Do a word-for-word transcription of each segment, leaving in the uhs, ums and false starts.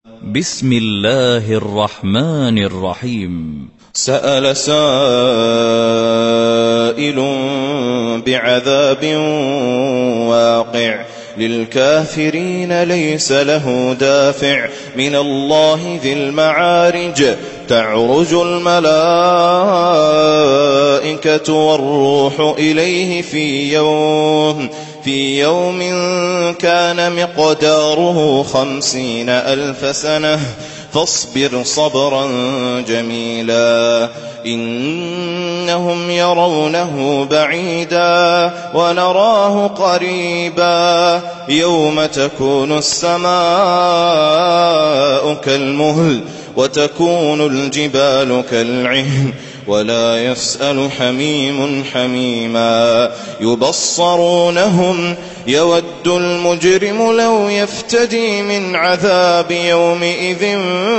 بسم الله الرحمن الرحيم. سأل سائل بعذاب واقع للكافرين ليس له دافع من الله ذي المعارج تعرج الملائكة والروح إليه في يوم في يوم كان مقداره خمسين ألف سنة فاصبر صبرا جميلا إنهم يرونه بعيدا ونراه قريبا يوم تكون السماء كالمهل وتكون الجبال كالعهن ولا يسأل حميم حميما يبصرونهم يود المجرم لو يفتدي من عذاب يومئذ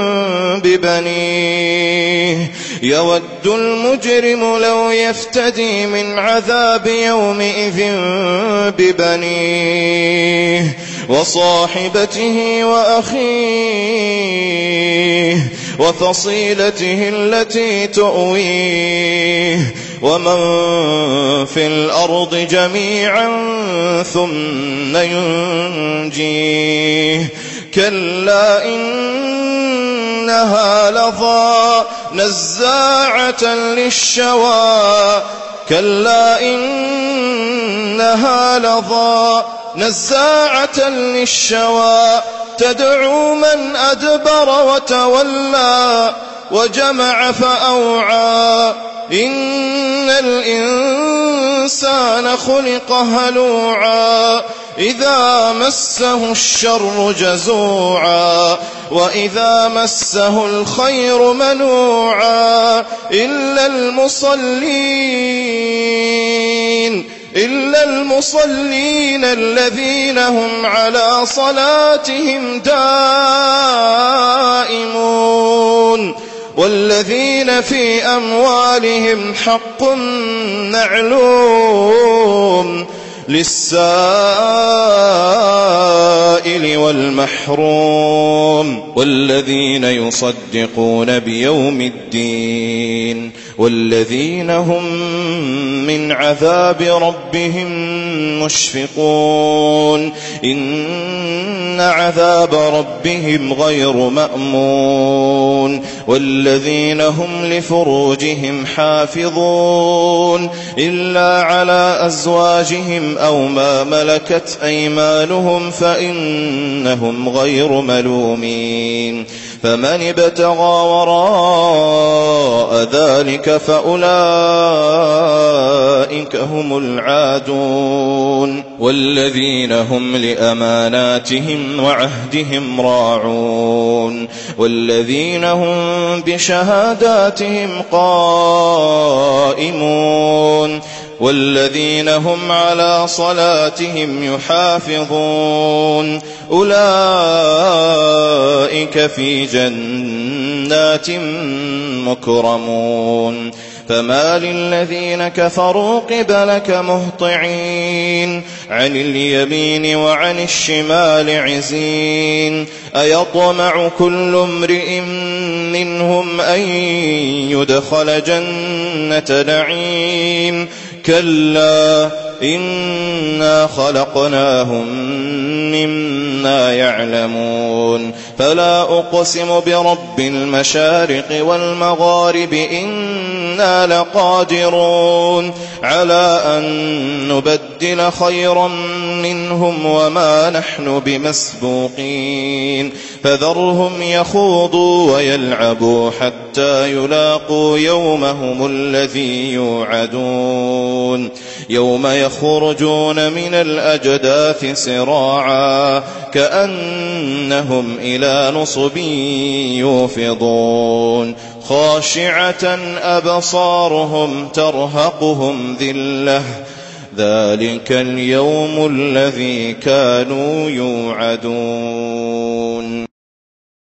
ببنيه يود المجرم لو يفتدي من عذاب يومئذ ببنيه وصاحبته وأخيه وفصيلته التي تؤويه ومن في الأرض جميعا ثم ينجيه كلا إنها لظى نزاعة للشوى كلا إنها لظى نزاعة للشوى تدعو من أدبر وتولى وجمع فأوعى إن الإنسان خلق هلوعا إذا مسه الشر جزوعا وإذا مسه الخير منوعا إلا المصلين إلا المصلين الذين هم على صلاتهم دائمون والذين في أموالهم حق معلوم للسائل والمحروم والذين يصدقون بيوم الدين والذين هم من عذاب ربهم مشفقون إن عذاب ربهم غير مأمون والذين هم لفروجهم حافظون إلا على أزواجهم أو ما ملكت أيمانهم فإنهم غير ملومين فمن ابتغى وراء ذلك فأولئك هم العادون والذين هم لأماناتهم وعهدهم راعون والذين هم بشهاداتهم قائمون والذين هم على صلاتهم يحافظون أولئك في جنات مكرمون فما للذين كفروا قبلك مهطعين عن اليمين وعن الشمال عزين أيطمع كل امرئ منهم أن يدخل جنة نعيم كلا إنا خلقناهم مما يعلمون فلا أقسم برب المشارق والمغارب إنا لقادرون على أن نبدل خيرا منهم وما نحن بمسبوقين فذرهم يخوضوا ويلعبوا حتى يلاقوا يومهم الذي يوعدون يوم يخرجون من الأجداث سراعا كأنهم إلى نصب يوفضون خاشعة أبصارهم ترهقهم ذلة ذلك اليوم الذي كانوا يوعدون.